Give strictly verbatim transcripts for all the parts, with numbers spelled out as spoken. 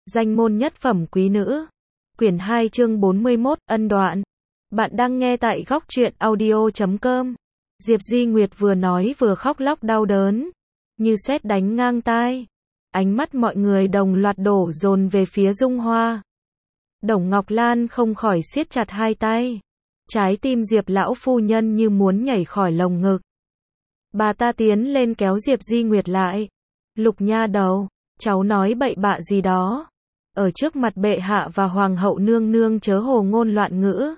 Danh môn nhất phẩm quý nữ. Quyển hai chương bốn mươi mốt, ân đoạn. Bạn đang nghe tại góc truyện audio chấm com. Diệp Di Nguyệt vừa nói vừa khóc lóc đau đớn, như sét đánh ngang tai. Ánh mắt mọi người đồng loạt đổ dồn về phía Dung Hoa. Đồng Ngọc Lan không khỏi siết chặt hai tay. Trái tim Diệp lão phu nhân như muốn nhảy khỏi lồng ngực. Bà ta tiến lên kéo Diệp Di Nguyệt lại. Lục nha đầu, cháu nói bậy bạ gì đó. Ở trước mặt bệ hạ và hoàng hậu nương nương chớ hồ ngôn loạn ngữ.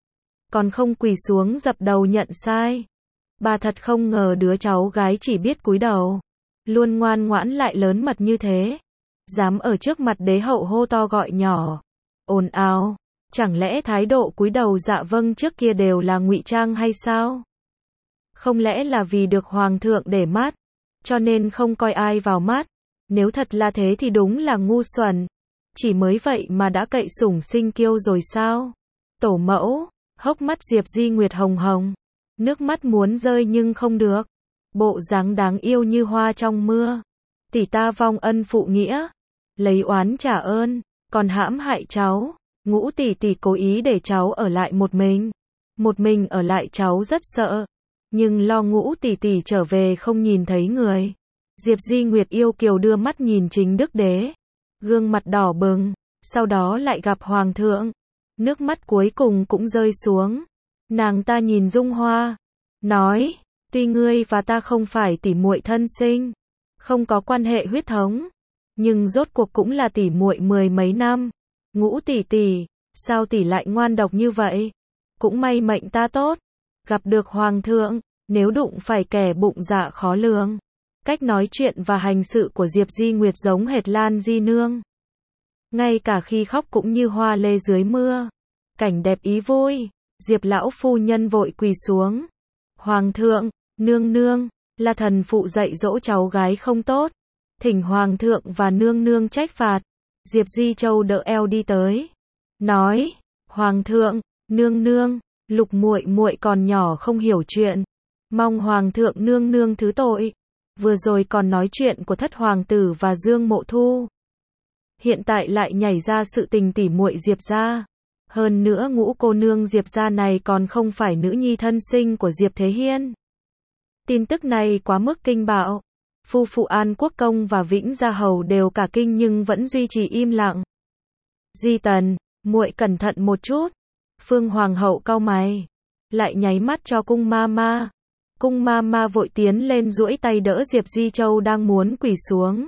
Còn không quỳ xuống dập đầu nhận sai. Bà thật không ngờ đứa cháu gái chỉ biết cúi đầu, luôn ngoan ngoãn lại lớn mật như thế. Dám ở trước mặt đế hậu hô to gọi nhỏ, ồn ào. Chẳng lẽ thái độ cúi đầu dạ vâng trước kia đều là ngụy trang hay sao? Không lẽ là vì được hoàng thượng để mắt, cho nên không coi ai vào mắt? Nếu thật là thế thì đúng là ngu xuẩn. Chỉ mới vậy mà đã cậy sủng sinh kiêu rồi sao? Tổ mẫu, hốc mắt Diệp Di Nguyệt hồng hồng, nước mắt muốn rơi nhưng không được. Bộ dáng đáng yêu như hoa trong mưa. Tỷ ta vong ân phụ nghĩa, lấy oán trả ơn, còn hãm hại cháu. Ngũ tỷ tỷ cố ý để cháu ở lại một mình. Một mình ở lại cháu rất sợ, nhưng lo Ngũ tỷ tỷ trở về không nhìn thấy người. Diệp Di Nguyệt yêu kiều đưa mắt nhìn chính đức đế, gương mặt đỏ bừng, sau đó lại gặp hoàng thượng. Nước mắt cuối cùng cũng rơi xuống. Nàng ta nhìn Dung Hoa, nói, tuy ngươi và ta không phải tỷ muội thân sinh, không có quan hệ huyết thống, nhưng rốt cuộc cũng là tỷ muội mười mấy năm. Ngũ tỷ tỷ, sao tỷ lại ngoan độc như vậy? Cũng may mệnh ta tốt, gặp được hoàng thượng, nếu đụng phải kẻ bụng dạ khó lường. Cách nói chuyện và hành sự của Diệp Di Nguyệt giống hệt Lan Di Nương. Ngay cả khi khóc cũng như hoa lê dưới mưa. Cảnh đẹp ý vui, Diệp lão phu nhân vội quỳ xuống. Hoàng thượng, nương nương, là thần phụ dạy dỗ cháu gái không tốt, thỉnh hoàng thượng và nương nương trách phạt. Diệp Di Châu đỡ eo đi tới, nói, hoàng thượng, nương nương, Lục muội muội còn nhỏ không hiểu chuyện, mong hoàng thượng nương nương thứ tội. Vừa rồi còn nói chuyện của thất hoàng tử và Dương Mộ Thu, hiện tại lại nhảy ra sự tình tỉ muội Diệp gia. Hơn nữa Ngũ cô nương Diệp gia này còn không phải nữ nhi thân sinh của Diệp Thế Hiên. Tin tức này quá mức kinh bạo. Phu phụ An Quốc Công và Vĩnh Gia Hầu đều cả kinh nhưng vẫn duy trì im lặng. Di Tần, muội cẩn thận một chút. Phương Hoàng hậu cau mày, lại nháy mắt cho cung ma ma. Cung ma ma vội tiến lên duỗi tay đỡ Diệp Di Châu đang muốn quỳ xuống.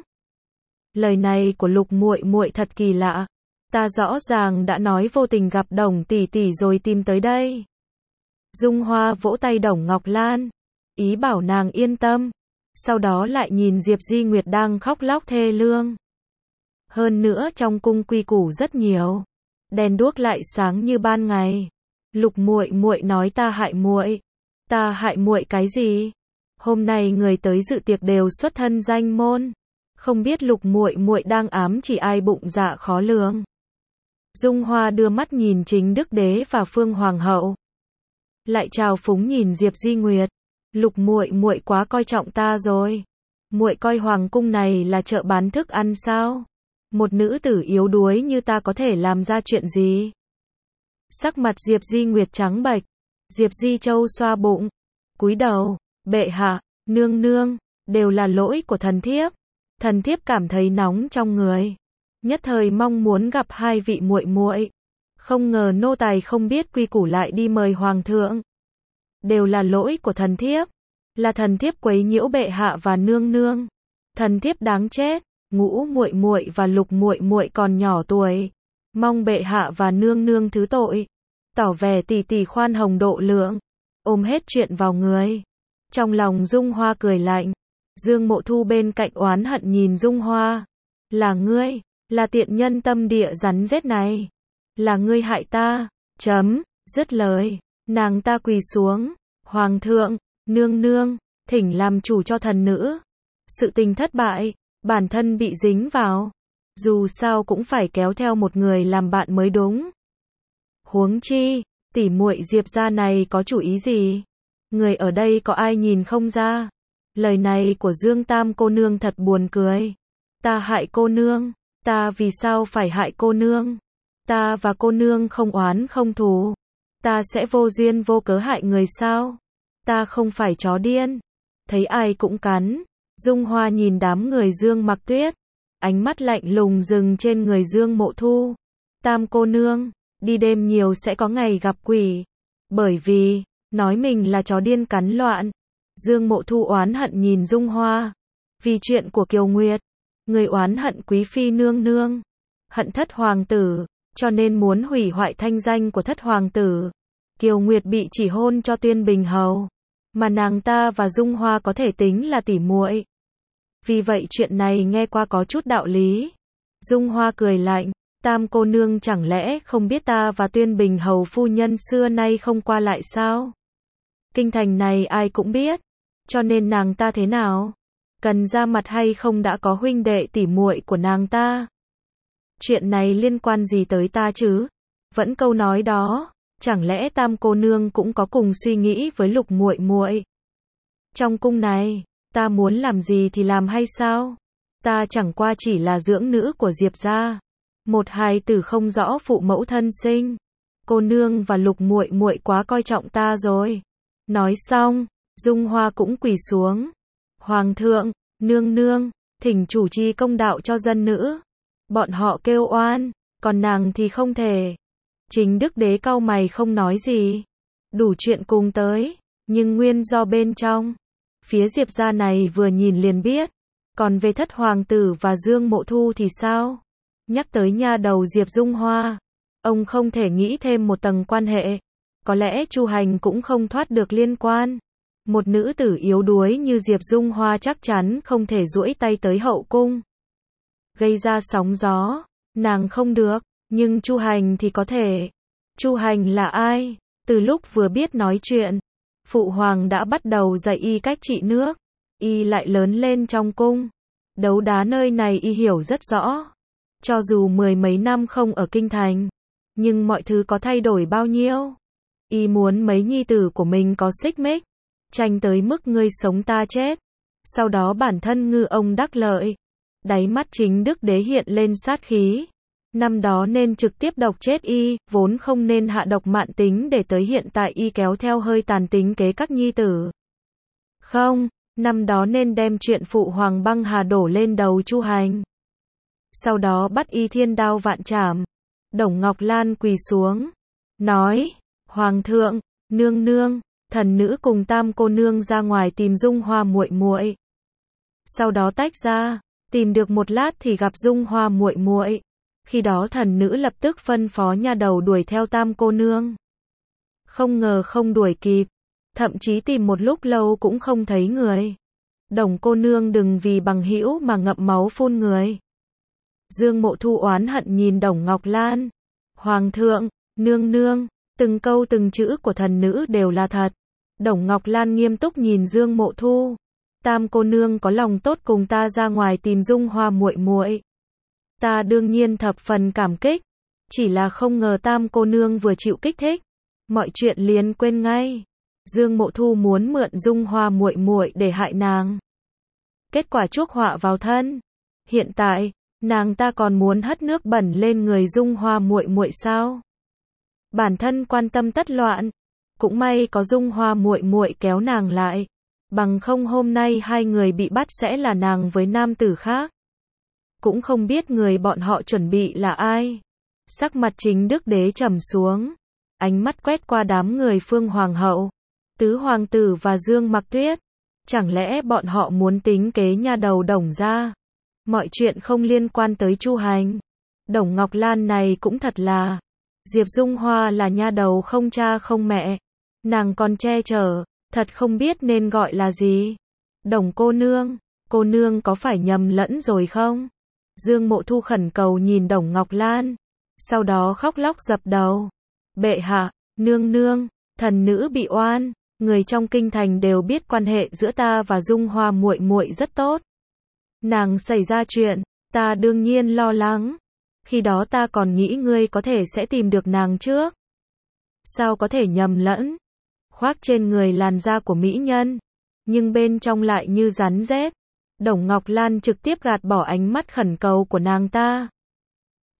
Lời này của Lục muội muội thật kỳ lạ. Ta rõ ràng đã nói vô tình gặp Đồng tỷ tỷ rồi tìm tới đây. Dung Hoa vỗ tay Đồng Ngọc Lan, ý bảo nàng yên tâm. Sau đó lại nhìn Diệp Di Nguyệt đang khóc lóc thê lương. Hơn nữa trong cung quy củ rất nhiều, đèn đuốc lại sáng như ban ngày. Lục muội muội nói ta hại muội. Ta hại muội cái gì? Hôm nay người tới dự tiệc đều xuất thân danh môn, không biết Lục muội muội đang ám chỉ ai bụng dạ khó lường. Dung Hoa đưa mắt nhìn chính đức đế và Phương Hoàng hậu, lại trào phúng nhìn Diệp Di Nguyệt. Lục muội muội quá coi trọng ta rồi. Muội coi hoàng cung này là chợ bán thức ăn sao? Một nữ tử yếu đuối như ta có thể làm ra chuyện gì? Sắc mặt Diệp Di Nguyệt trắng bệch. Diệp Di Châu xoa bụng, cúi đầu, bệ hạ, nương nương, đều là lỗi của thần thiếp. Thần thiếp cảm thấy nóng trong người, nhất thời mong muốn gặp hai vị muội muội. Không ngờ nô tài không biết quy củ lại đi mời hoàng thượng. Đều là lỗi của thần thiếp, là thần thiếp quấy nhiễu bệ hạ và nương nương. Thần thiếp đáng chết. Ngũ muội muội và Lục muội muội còn nhỏ tuổi, mong bệ hạ và nương nương thứ tội. Tỏ vẻ tỷ tỷ khoan hồng độ lượng, ôm hết chuyện vào người. Trong lòng Dung Hoa cười lạnh. Dương Mộ Thu bên cạnh oán hận nhìn Dung Hoa. Là ngươi, là tiện nhân tâm địa rắn rết này. Là ngươi hại ta. Chấm, dứt lời, nàng ta quỳ xuống. Hoàng thượng, nương nương, thỉnh làm chủ cho thần nữ. Sự tình thất bại, bản thân bị dính vào, dù sao cũng phải kéo theo một người làm bạn mới đúng. Huống chi, tỷ muội Diệp gia này có chủ ý gì? Người ở đây có ai nhìn không ra? Lời này của Dương Tam cô nương thật buồn cười. Ta hại cô nương, Ta vì sao phải hại cô nương? Ta và cô nương không oán không thù. Ta sẽ vô duyên vô cớ hại người sao? Ta không phải chó điên. Thấy ai cũng cắn. Dung Hoa nhìn đám người Dương Mặc Tuyết. Ánh mắt lạnh lùng dừng trên người Dương Mộ Thu. Tam cô nương, đi đêm nhiều sẽ có ngày gặp quỷ. Bởi vì, nói mình là chó điên cắn loạn. Dương Mộ Thu oán hận nhìn Dung Hoa. Vì chuyện của Kiều Nguyệt. Người oán hận quý phi nương nương. Hận thất hoàng tử. Cho nên muốn hủy hoại thanh danh của thất hoàng tử. Kiều Nguyệt bị chỉ hôn cho Tuyên Bình Hầu. Mà nàng ta và Dung Hoa có thể tính là tỉ muội. Vì vậy chuyện này nghe qua có chút đạo lý. Dung Hoa cười lạnh. Tam cô nương chẳng lẽ không biết ta và Tuyên Bình Hầu phu nhân xưa nay không qua lại sao? Kinh thành này ai cũng biết. Cho nên nàng ta thế nào? Cần ra mặt hay không đã có huynh đệ tỉ muội của nàng ta? Chuyện này liên quan gì tới ta chứ? Vẫn câu nói đó, chẳng lẽ Tam cô nương cũng có cùng suy nghĩ với Lục muội muội? Trong cung này, ta muốn làm gì thì làm hay sao? Ta chẳng qua chỉ là dưỡng nữ của Diệp gia, một hài tử không rõ phụ mẫu thân sinh. Cô nương và Lục muội muội quá coi trọng ta rồi. Nói xong, Dung Hoa cũng quỳ xuống. Hoàng thượng, nương nương, thỉnh chủ trì công đạo cho dân nữ. Bọn họ kêu oan, còn nàng thì không thể. Chính Đức Đế cau mày không nói gì. Đủ chuyện cùng tới, nhưng nguyên do bên trong. Phía Diệp gia này vừa nhìn liền biết. Còn về thất hoàng tử và Dương Mộ Thu thì sao? Nhắc tới nha đầu Diệp Dung Hoa, ông không thể nghĩ thêm một tầng quan hệ. Có lẽ Chu Hành cũng không thoát được liên quan. Một nữ tử yếu đuối như Diệp Dung Hoa chắc chắn không thể duỗi tay tới hậu cung. Gây ra sóng gió, nàng không được, nhưng Chu Hành thì có thể. Chu Hành là ai? Từ lúc vừa biết nói chuyện, Phụ Hoàng đã bắt đầu dạy y cách trị nước. Y lại lớn lên trong cung. Đấu đá nơi này y hiểu rất rõ. Cho dù mười mấy năm không ở kinh thành, nhưng mọi thứ có thay đổi bao nhiêu. Y muốn mấy nhi tử của mình có xích mích, tranh tới mức ngươi sống ta chết. Sau đó bản thân ngư ông đắc lợi. Đáy mắt Chính Đức Đế hiện lên sát khí. Năm đó nên trực tiếp độc chết y, vốn không nên hạ độc mạn tính để tới hiện tại y kéo theo hơi tàn tính kế các nhi tử. Không, năm đó nên đem chuyện Phụ Hoàng băng hà đổ lên đầu Chu Hành. Sau đó bắt y thiên đao vạn trảm. Đồng Ngọc Lan quỳ xuống, nói, Hoàng thượng, nương nương, thần nữ cùng Tam cô nương ra ngoài tìm Dung Hoa muội muội. Sau đó tách ra, tìm được một lát thì gặp Dung Hoa muội muội. Khi đó thần nữ lập tức phân phó nha đầu đuổi theo Tam cô nương. Không ngờ không đuổi kịp, thậm chí tìm một lúc lâu cũng không thấy người. Đồng cô nương đừng vì bằng hữu mà ngậm máu phun người. Dương Mộ Thu oán hận nhìn Đồng Ngọc Lan. Hoàng thượng, nương nương, từng câu từng chữ của thần nữ đều là thật. Đồng Ngọc Lan nghiêm túc nhìn Dương Mộ Thu. Tam cô nương có lòng tốt cùng ta ra ngoài tìm Dung Hoa muội muội. Ta đương nhiên thập phần cảm kích. Chỉ là không ngờ Tam cô nương vừa chịu kích thích, mọi chuyện liền quên ngay. Dương Mộ Thu muốn mượn Dung Hoa muội muội để hại nàng. Kết quả chuốc họa vào thân. Hiện tại, nàng ta còn muốn hất nước bẩn lên người Dung Hoa muội muội sao? Bản thân quan tâm tất loạn, cũng may có Dung Hoa muội muội kéo nàng lại, bằng không hôm nay hai người bị bắt sẽ là nàng với nam tử khác. Cũng không biết người bọn họ chuẩn bị là ai. Sắc mặt Chính Đức Đế trầm xuống, ánh mắt quét qua đám người Phương Hoàng hậu, Tứ hoàng tử và Dương Mặc Tuyết. Chẳng lẽ bọn họ muốn tính kế nha đầu Đồng gia? Mọi chuyện không liên quan tới Chu Hành. Đồng Ngọc Lan này cũng thật là. Diệp Dung Hoa là nha đầu không cha không mẹ. Nàng còn che chở, thật không biết nên gọi là gì. Đồng cô nương, cô nương có phải nhầm lẫn rồi không? Dương Mộ Thu khẩn cầu nhìn Đồng Ngọc Lan. Sau đó khóc lóc dập đầu. Bệ hạ, nương nương, thần nữ bị oan. Người trong kinh thành đều biết quan hệ giữa ta và Dung Hoa muội muội rất tốt. Nàng xảy ra chuyện, ta đương nhiên lo lắng. Khi đó ta còn nghĩ ngươi có thể sẽ tìm được nàng trước. Sao có thể nhầm lẫn? Khoác trên người làn da của mỹ nhân, nhưng bên trong lại như rắn rết. Đồng Ngọc Lan trực tiếp gạt bỏ ánh mắt khẩn cầu của nàng ta.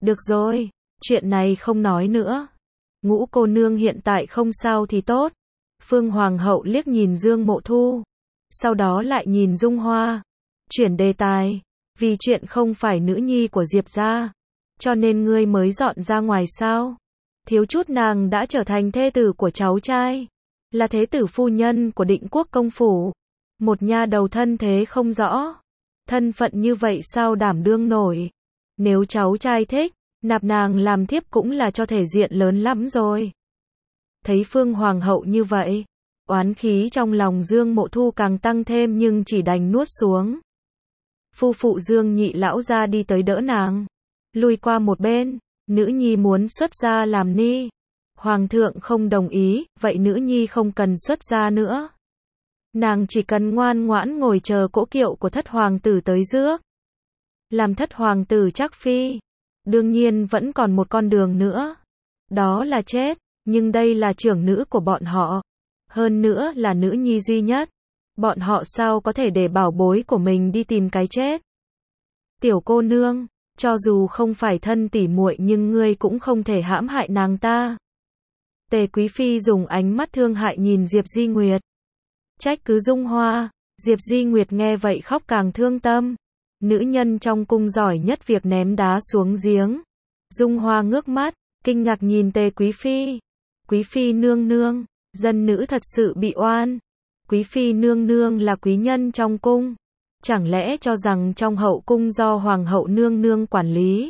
Được rồi, chuyện này không nói nữa. Ngũ cô nương hiện tại không sao thì tốt. Phương Hoàng hậu liếc nhìn Dương Mộ Thu, sau đó lại nhìn Dung Hoa, chuyển đề tài, vì chuyện không phải nữ nhi của Diệp gia, cho nên ngươi mới dọn ra ngoài sao? Thiếu chút nàng đã trở thành thê tử của cháu trai, là thế tử phu nhân của Định Quốc công phủ, một nha đầu thân thế không rõ, thân phận như vậy sao đảm đương nổi? Nếu cháu trai thích, nạp nàng làm thiếp cũng là cho thể diện lớn lắm rồi. Thấy Phương Hoàng hậu như vậy, oán khí trong lòng Dương Mộ Thu càng tăng thêm nhưng chỉ đành nuốt xuống. Phu phụ Dương nhị lão ra đi tới đỡ nàng, lùi qua một bên, nữ nhi muốn xuất gia làm ni. Hoàng thượng không đồng ý, vậy nữ nhi không cần xuất gia nữa. Nàng chỉ cần ngoan ngoãn ngồi chờ cỗ kiệu của thất hoàng tử tới rước. Làm thất hoàng tử chắc phi, đương nhiên vẫn còn một con đường nữa. Đó là chết, nhưng đây là trưởng nữ của bọn họ. Hơn nữa là nữ nhi duy nhất. Bọn họ sao có thể để bảo bối của mình đi tìm cái chết? Tiểu cô nương, cho dù không phải thân tỉ muội nhưng ngươi cũng không thể hãm hại nàng ta. Tề Quý Phi dùng ánh mắt thương hại nhìn Diệp Di Nguyệt. Trách cứ Dung Hoa, Diệp Di Nguyệt nghe vậy khóc càng thương tâm. Nữ nhân trong cung giỏi nhất việc ném đá xuống giếng. Dung Hoa ngước mắt, kinh ngạc nhìn Tề Quý Phi. Quý Phi nương nương, dân nữ thật sự bị oan. Quý Phi nương nương là quý nhân trong cung. Chẳng lẽ cho rằng trong hậu cung do Hoàng hậu nương nương quản lý?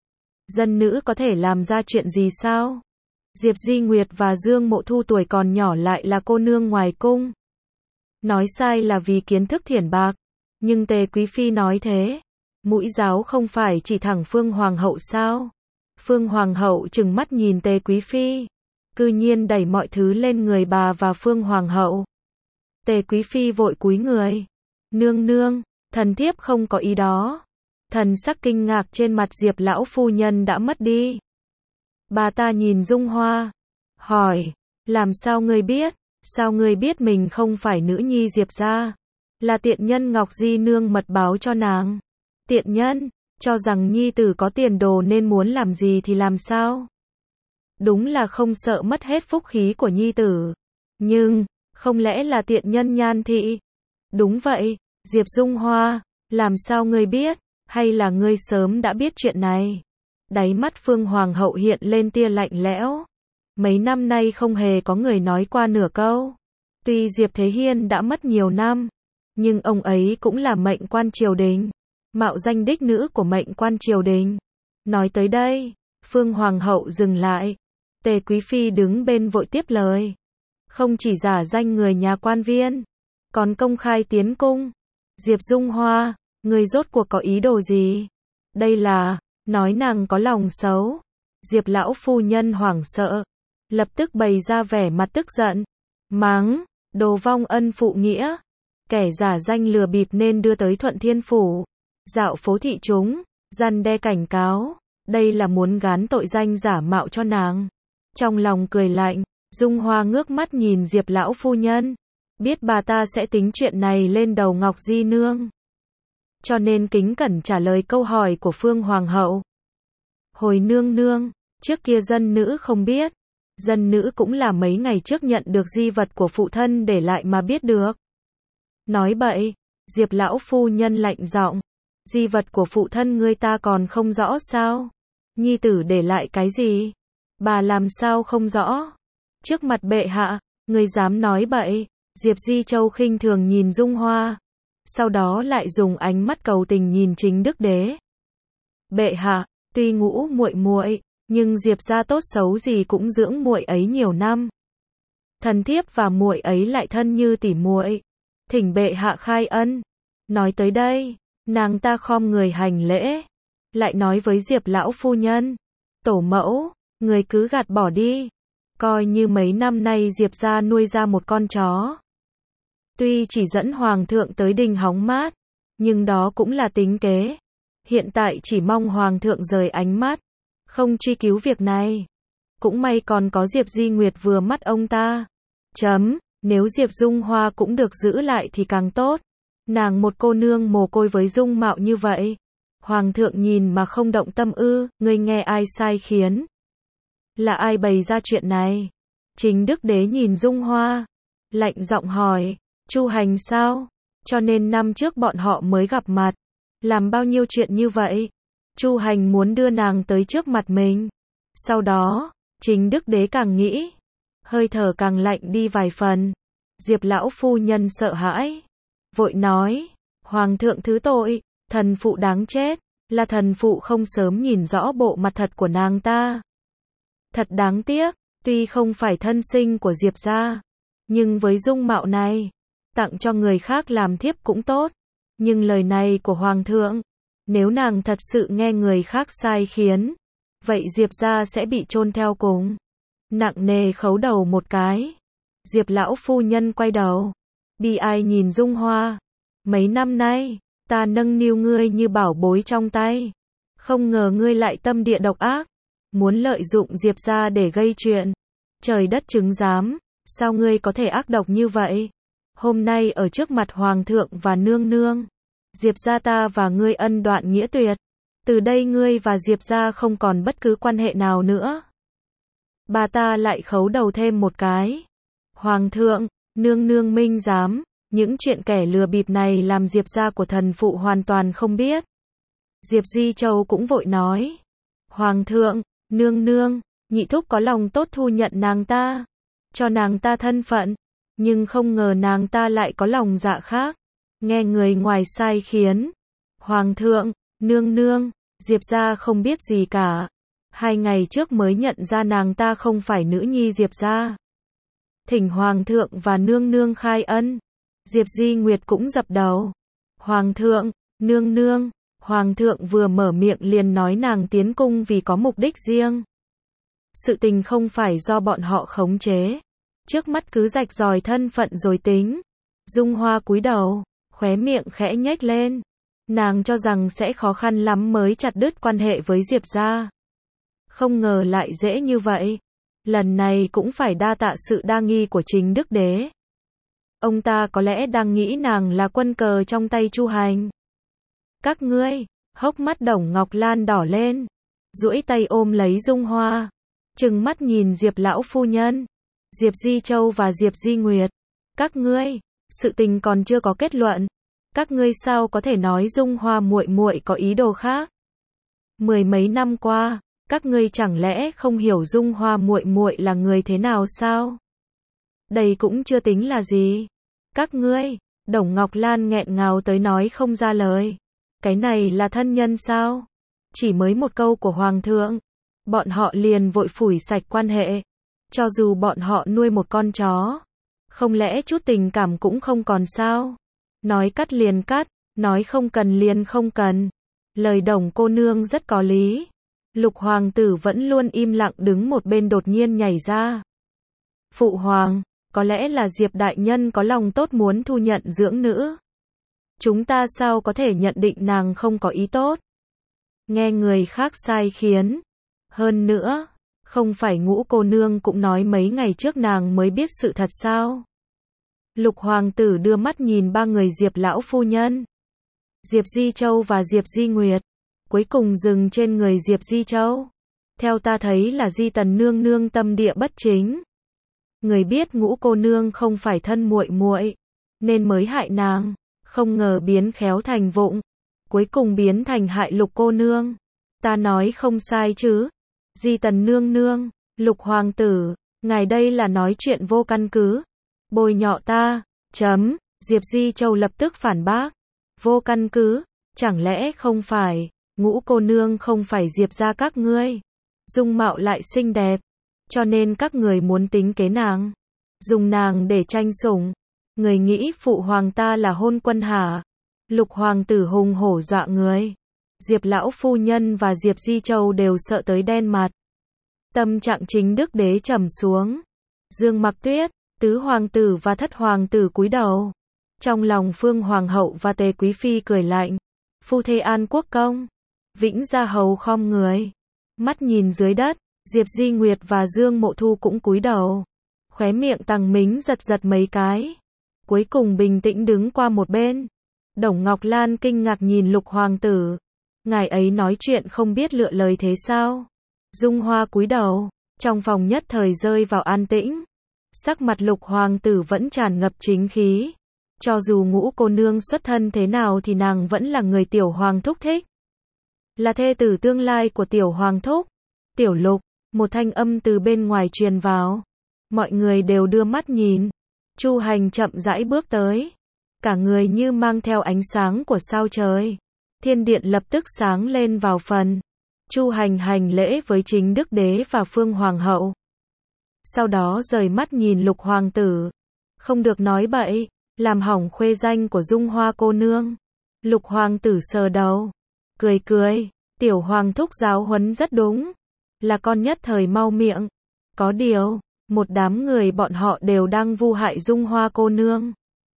Dân nữ có thể làm ra chuyện gì sao? Diệp Di Nguyệt và Dương Mộ Thu tuổi còn nhỏ lại là cô nương ngoài cung. Nói sai là vì kiến thức thiển bạc. Nhưng Tề Quý Phi nói thế. Mũi giáo không phải chỉ thẳng Phương Hoàng hậu sao? Phương Hoàng hậu trừng mắt nhìn Tề Quý Phi. Cư nhiên đẩy mọi thứ lên người bà và Phương Hoàng hậu. Tề Quý Phi vội cúi người. Nương nương, thần thiếp không có ý đó. Thần sắc kinh ngạc trên mặt Diệp lão phu nhân đã mất đi. Bà ta nhìn Dung Hoa, hỏi, làm sao ngươi biết? Sao ngươi biết mình không phải nữ nhi Diệp gia? Là tiện nhân Ngọc Di nương mật báo cho nàng. Tiện nhân, cho rằng nhi tử có tiền đồ nên muốn làm gì thì làm sao? Đúng là không sợ mất hết phúc khí của nhi tử. Nhưng, không lẽ là tiện nhân Nhan thị? Đúng vậy, Diệp Dung Hoa, làm sao ngươi biết? Hay là ngươi sớm đã biết chuyện này? Đáy mắt Phương Hoàng hậu hiện lên tia lạnh lẽo. Mấy năm nay không hề có người nói qua nửa câu. Tuy Diệp Thế Hiên đã mất nhiều năm, nhưng ông ấy cũng là mệnh quan triều đình, mạo danh đích nữ của mệnh quan triều đình. Nói tới đây, Phương Hoàng hậu dừng lại. Tề Quý Phi đứng bên vội tiếp lời. Không chỉ giả danh người nhà quan viên, còn công khai tiến cung. Diệp Dung Hoa, người rốt cuộc có ý đồ gì? Đây là, nói nàng có lòng xấu. Diệp lão phu nhân hoảng sợ, lập tức bày ra vẻ mặt tức giận. Mắng, đồ vong ân phụ nghĩa. Kẻ giả danh lừa bịp nên đưa tới Thuận Thiên Phủ. Dạo phố thị chúng, răn đe cảnh cáo. Đây là muốn gán tội danh giả mạo cho nàng. Trong lòng cười lạnh, Dung Hoa ngước mắt nhìn Diệp lão phu nhân. Biết bà ta sẽ tính chuyện này lên đầu Ngọc Di nương. Cho nên kính cẩn trả lời câu hỏi của Phương Hoàng hậu. Hồi nương nương, trước kia dân nữ không biết. Dân nữ cũng là mấy ngày trước nhận được di vật của phụ thân để lại mà biết được. Nói bậy, Diệp lão phu nhân lạnh giọng. Di vật của phụ thân ngươi ta còn không rõ sao? Nhi tử để lại cái gì? Bà làm sao không rõ? Trước mặt bệ hạ, ngươi dám nói bậy? Diệp Di Châu khinh thường nhìn Dung Hoa, sau đó lại dùng ánh mắt cầu tình nhìn Chính Đức Đế. Bệ hạ, tuy ngũ muội muội, nhưng Diệp gia tốt xấu gì cũng dưỡng muội ấy nhiều năm. Thần thiếp và muội ấy lại thân như tỉ muội, thỉnh bệ hạ khai ân. Nói tới đây, nàng ta khom người hành lễ, lại nói với Diệp lão phu nhân, tổ mẫu, người cứ gạt bỏ đi, coi như mấy năm nay Diệp gia nuôi ra một con chó. Tuy chỉ dẫn hoàng thượng tới đình hóng mát, nhưng đó cũng là tính kế. Hiện tại chỉ mong hoàng thượng rời ánh mắt, không truy cứu việc này. Cũng may còn có Diệp Di Nguyệt vừa mắt ông ta. Chấm, nếu Diệp Dung Hoa cũng được giữ lại thì càng tốt. Nàng một cô nương mồ côi với dung mạo như vậy, Hoàng thượng nhìn mà không động tâm ư, ngươi nghe ai sai khiến? Là ai bày ra chuyện này? Chính đức đế nhìn Dung Hoa, lạnh giọng hỏi, Chu Hành sao? Cho nên năm trước bọn họ mới gặp mặt, làm bao nhiêu chuyện như vậy? Chu Hành muốn đưa nàng tới trước mặt mình. Sau đó, chính đức đế càng nghĩ, hơi thở càng lạnh đi vài phần. Diệp lão phu nhân sợ hãi, vội nói, Hoàng thượng thứ tội, thần phụ đáng chết, là thần phụ không sớm nhìn rõ bộ mặt thật của nàng ta. Thật đáng tiếc, tuy không phải thân sinh của Diệp gia, nhưng với dung mạo này, tặng cho người khác làm thiếp cũng tốt. Nhưng lời này của Hoàng thượng, nếu nàng thật sự nghe người khác sai khiến, vậy Diệp gia sẽ bị chôn theo cùng. Nặng nề khấu đầu một cái. Diệp lão phu nhân quay đầu, bi ai nhìn Dung Hoa. Mấy năm nay, ta nâng niu ngươi như bảo bối trong tay. Không ngờ ngươi lại tâm địa độc ác, muốn lợi dụng Diệp gia để gây chuyện. Trời đất chứng giám, sao ngươi có thể ác độc như vậy? Hôm nay ở trước mặt Hoàng thượng và nương nương, Diệp gia ta và ngươi ân đoạn nghĩa tuyệt. Từ đây ngươi và Diệp gia không còn bất cứ quan hệ nào nữa. Bà ta lại khấu đầu thêm một cái. Hoàng thượng, nương nương minh giám, những chuyện kẻ lừa bịp này làm Diệp gia của thần phụ hoàn toàn không biết. Diệp Di Châu cũng vội nói. Hoàng thượng, nương nương, nhị thúc có lòng tốt thu nhận nàng ta, cho nàng ta thân phận, nhưng không ngờ nàng ta lại có lòng dạ khác, nghe người ngoài sai khiến. Hoàng thượng, nương nương, Diệp gia không biết gì cả. Hai ngày trước mới nhận ra nàng ta không phải nữ nhi Diệp gia. Thỉnh Hoàng thượng và nương nương khai ân. Diệp Di Nguyệt cũng dập đầu. Hoàng thượng, nương nương, Hoàng thượng vừa mở miệng liền nói nàng tiến cung vì có mục đích riêng. Sự tình không phải do bọn họ khống chế. Trước mắt cứ rạch ròi thân phận rồi tính. Dung Hoa cúi đầu, khóe miệng khẽ nhếch lên. Nàng cho rằng sẽ khó khăn lắm mới chặt đứt quan hệ với Diệp gia. Không ngờ lại dễ như vậy. Lần này cũng phải đa tạ sự đa nghi của chính đức đế. Ông ta có lẽ đang nghĩ nàng là quân cờ trong tay Chu Hành. Các ngươi, hốc mắt Đồng Ngọc Lan đỏ lên, duỗi tay ôm lấy Dung Hoa, trừng mắt nhìn Diệp lão phu nhân, Diệp Di Châu và Diệp Di Nguyệt. Các ngươi, sự tình còn chưa có kết luận, các ngươi sao có thể nói Dung Hoa muội muội có ý đồ khác? Mười mấy năm qua, các ngươi chẳng lẽ không hiểu Dung Hoa muội muội là người thế nào sao? Đây cũng chưa tính là gì. Các ngươi, Đồng Ngọc Lan nghẹn ngào tới nói không ra lời. Cái này là thân nhân sao? Chỉ mới một câu của Hoàng thượng, bọn họ liền vội phủi sạch quan hệ. Cho dù bọn họ nuôi một con chó, không lẽ chút tình cảm cũng không còn sao? Nói cắt liền cắt, nói không cần liền không cần. Lời Đồng cô nương rất có lý. Lục hoàng tử vẫn luôn im lặng đứng một bên đột nhiên nhảy ra. Phụ hoàng, có lẽ là Diệp đại nhân có lòng tốt muốn thu nhận dưỡng nữ. Chúng ta sao có thể nhận định nàng không có ý tốt? Nghe người khác sai khiến. Hơn nữa, không phải Ngũ cô nương cũng nói mấy ngày trước nàng mới biết sự thật sao? Lục hoàng tử đưa mắt nhìn ba người Diệp lão phu nhân, Diệp Di Châu và Diệp Di Nguyệt, cuối cùng dừng trên người Diệp Di Châu. Theo ta thấy là Di Tần nương nương tâm địa bất chính. Người biết Ngũ cô nương không phải thân muội muội, nên mới hại nàng, không ngờ biến khéo thành vụng, cuối cùng biến thành hại Lục cô nương. Ta nói không sai chứ? Di Tần nương nương, Lục hoàng tử, ngài đây là nói chuyện vô căn cứ, bôi nhọ ta. Chấm. Diệp Di Châu lập tức phản bác. Vô căn cứ? Chẳng lẽ không phải Ngũ cô nương không phải Diệp gia các ngươi, dung mạo lại xinh đẹp, cho nên các người muốn tính kế nàng, dùng nàng để tranh sủng. Người nghĩ phụ hoàng ta là hôn quân hả? Lục hoàng tử hùng hổ dọa người. Diệp lão phu nhân và Diệp Di Châu đều sợ tới đen mặt. Tâm trạng chính đức đế trầm xuống. Dương Mặc Tuyết, tứ hoàng tử và thất hoàng tử cúi đầu. Trong lòng Phương hoàng hậu và Tề quý phi cười lạnh. Phu thê an quốc công. Vĩnh Gia hầu khom người, mắt nhìn dưới đất. Diệp Di Nguyệt và Dương Mộ Thu cũng cúi đầu, khóe miệng Tằng Mính giật giật mấy cái, cuối cùng bình tĩnh đứng qua một bên. Đồng Ngọc Lan kinh ngạc nhìn Lục hoàng tử, Ngài ấy nói chuyện không biết lựa lời thế sao? Dung Hoa cúi đầu, trong phòng nhất thời rơi vào an tĩnh. Sắc mặt Lục hoàng tử vẫn tràn ngập chính khí. Cho dù Ngũ cô nương xuất thân thế nào thì nàng vẫn là người tiểu hoàng thúc thích. Là thê tử tương lai của tiểu hoàng thúc. Tiểu Lục, một thanh âm từ bên ngoài truyền vào. Mọi người đều đưa mắt nhìn. Chu Hành chậm rãi bước tới. Cả người như mang theo ánh sáng của sao trời. Thiên điện lập tức sáng lên vào phần. Chu Hành hành lễ với Chính Đức Đế và Phương Hoàng hậu. Sau đó rời mắt nhìn Lục hoàng tử. Không được nói bậy, làm hỏng khuê danh của Dung Hoa cô nương. Lục hoàng tử sờ đầu, cười cười, tiểu hoàng thúc giáo huấn rất đúng. Là con nhất thời mau miệng. Có điều, một đám người bọn họ đều đang vu hại Dung Hoa cô nương.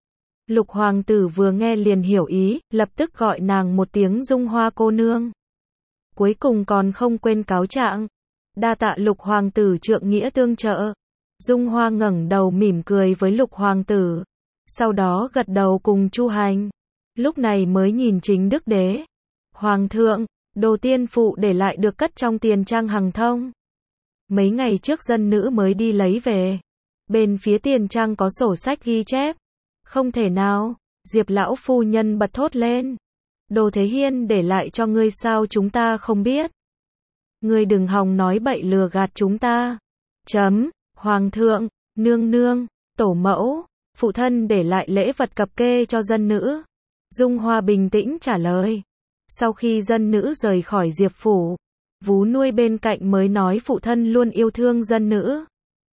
Lục hoàng tử vừa nghe liền hiểu ý, lập tức gọi nàng một tiếng Dung Hoa cô nương. Cuối cùng còn không quên cáo trạng. Đa tạ Lục hoàng tử trượng nghĩa tương trợ. Dung Hoa ngẩng đầu mỉm cười với Lục hoàng tử. Sau đó gật đầu cùng Chu Hành. Lúc này mới nhìn Chính Đức Đế. Hoàng thượng, đồ tiên phụ để lại được cất trong tiền trang Hằng Thông. Mấy ngày trước dân nữ mới đi lấy về. Bên phía tiền trang có sổ sách ghi chép. Không thể nào, Diệp lão phu nhân bật thốt lên. Đồ Thế Hiên để lại cho ngươi sao chúng ta không biết. Ngươi đừng hòng nói bậy lừa gạt chúng ta. Chấm, Hoàng thượng, nương nương, tổ mẫu, phụ thân để lại lễ vật cập kê cho dân nữ. Dung Hoa bình tĩnh trả lời. Sau khi dân nữ rời khỏi Diệp phủ, vú nuôi bên cạnh mới nói phụ thân luôn yêu thương dân nữ.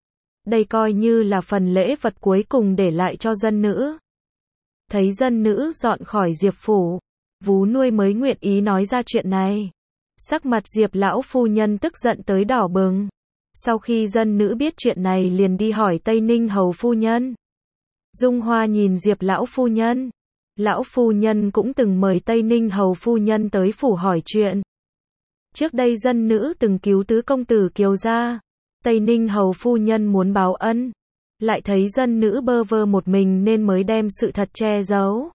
Đây coi như là phần lễ vật cuối cùng để lại cho dân nữ. Thấy dân nữ dọn khỏi Diệp phủ, vú nuôi mới nguyện ý nói ra chuyện này. Sắc mặt Diệp lão phu nhân tức giận tới đỏ bừng. Sau khi dân nữ biết chuyện này liền đi hỏi Tây Ninh hầu phu nhân. Dung Hoa nhìn Diệp lão phu nhân. Lão phu nhân cũng từng mời Tây Ninh hầu phu nhân tới phủ hỏi chuyện. Trước đây dân nữ từng cứu tứ công tử Kiều gia. Tây Ninh hầu phu nhân muốn báo ân. Lại thấy dân nữ bơ vơ một mình nên mới đem sự thật che giấu.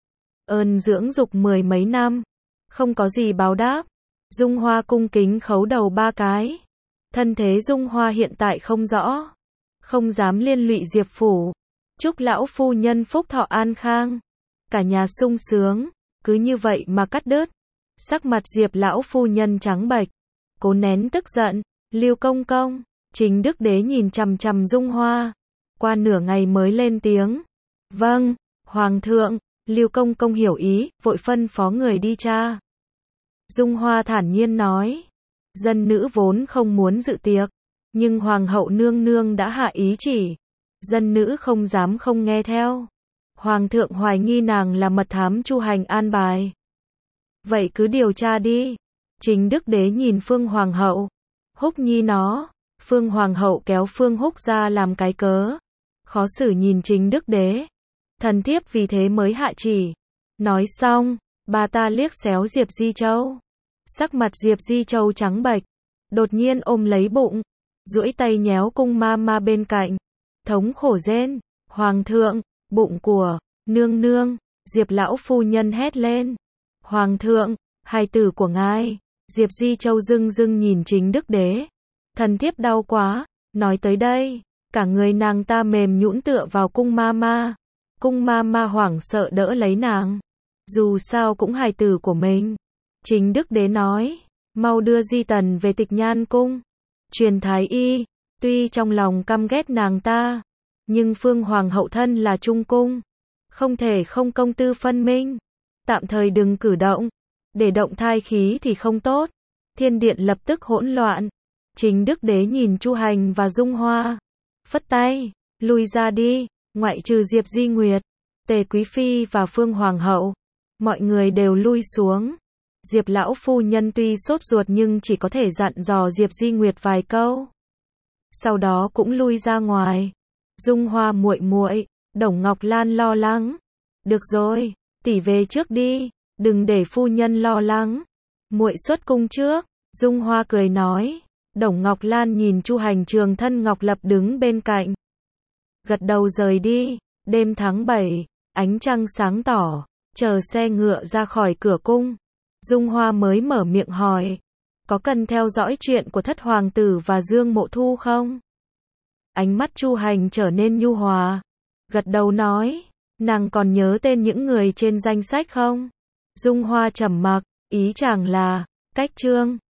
Ơn dưỡng dục mười mấy năm. Không có gì báo đáp. Dung Hoa cung kính khấu đầu ba cái. Thân thế Dung Hoa hiện tại không rõ. Không dám liên lụy Diệp phủ. Chúc lão phu nhân phúc thọ an khang. Cả nhà sung sướng. Cứ như vậy mà cắt đứt. Sắc mặt Diệp lão phu nhân trắng bệch. Cố nén tức giận. Lưu công công. Chính Đức Đế nhìn chằm chằm Dung Hoa. Qua nửa ngày mới lên tiếng. Vâng, Hoàng thượng. Lưu công công hiểu ý, vội phân phó người đi tra. Dung Hoa thản nhiên nói. Dân nữ vốn không muốn dự tiệc. Nhưng Hoàng hậu nương nương đã hạ ý chỉ. Dân nữ không dám không nghe theo. Hoàng thượng hoài nghi nàng là mật thám Chu Hành an bài. Vậy cứ điều tra đi. Chính Đức Đế nhìn Phương Hoàng hậu. Húc nhi nó. Phương Hoàng hậu kéo Phương Húc ra làm cái cớ. Khó xử nhìn Chính Đức Đế. Thần thiếp vì thế mới hạ chỉ. Nói xong, bà ta liếc xéo Diệp Di Châu. Sắc mặt Diệp Di Châu trắng bệch. Đột nhiên ôm lấy bụng. Duỗi tay nhéo cung ma ma bên cạnh. Thống khổ rên. Hoàng thượng, bụng của nương nương. Diệp lão phu nhân hét lên. Hoàng thượng, hài tử của ngài. Diệp Di Châu dưng dưng nhìn Chính Đức Đế. Thần thiếp đau quá. Nói tới đây, cả người nàng ta mềm nhũn tựa vào cung ma ma. Cung ma ma hoảng sợ đỡ lấy nàng. Dù sao cũng hài tử của mình. Chính Đức Đế nói. Mau đưa Di Tần về Tịch Nhan cung. Truyền thái y. Tuy trong lòng căm ghét nàng ta. Nhưng Phương Hoàng hậu thân là trung cung. Không thể không công tư phân minh. Tạm thời đừng cử động. Để động thai khí thì không tốt. Thiên điện lập tức hỗn loạn. Chính Đức Đế nhìn Chu Hành và Dung Hoa. Phất tay. Lui ra đi. Ngoại trừ Diệp Di Nguyệt, Tề Quý Phi và Phương Hoàng hậu. Mọi người đều lui xuống. Diệp lão phu nhân tuy sốt ruột nhưng chỉ có thể dặn dò Diệp Di Nguyệt vài câu. Sau đó cũng lui ra ngoài. Dung Hoa muội muội, Đồng Ngọc Lan lo lắng. Được rồi, tỷ về trước đi, đừng để phu nhân lo lắng. Muội xuất cung trước. Dung Hoa cười nói. Đồng Ngọc Lan nhìn Chu Hành Trường thân Ngọc Lập đứng bên cạnh. Gật đầu rời đi. Đêm tháng bảy, ánh trăng sáng tỏ, chờ xe ngựa ra khỏi cửa cung. Dung Hoa mới mở miệng hỏi. Có cần theo dõi chuyện của thất hoàng tử và Dương Mộ Thu không? Ánh mắt Chu Hành trở nên nhu hòa. Gật đầu nói. Nàng còn nhớ tên những người trên danh sách không? Dung Hoa trầm mặc, ý chàng là, cách Trương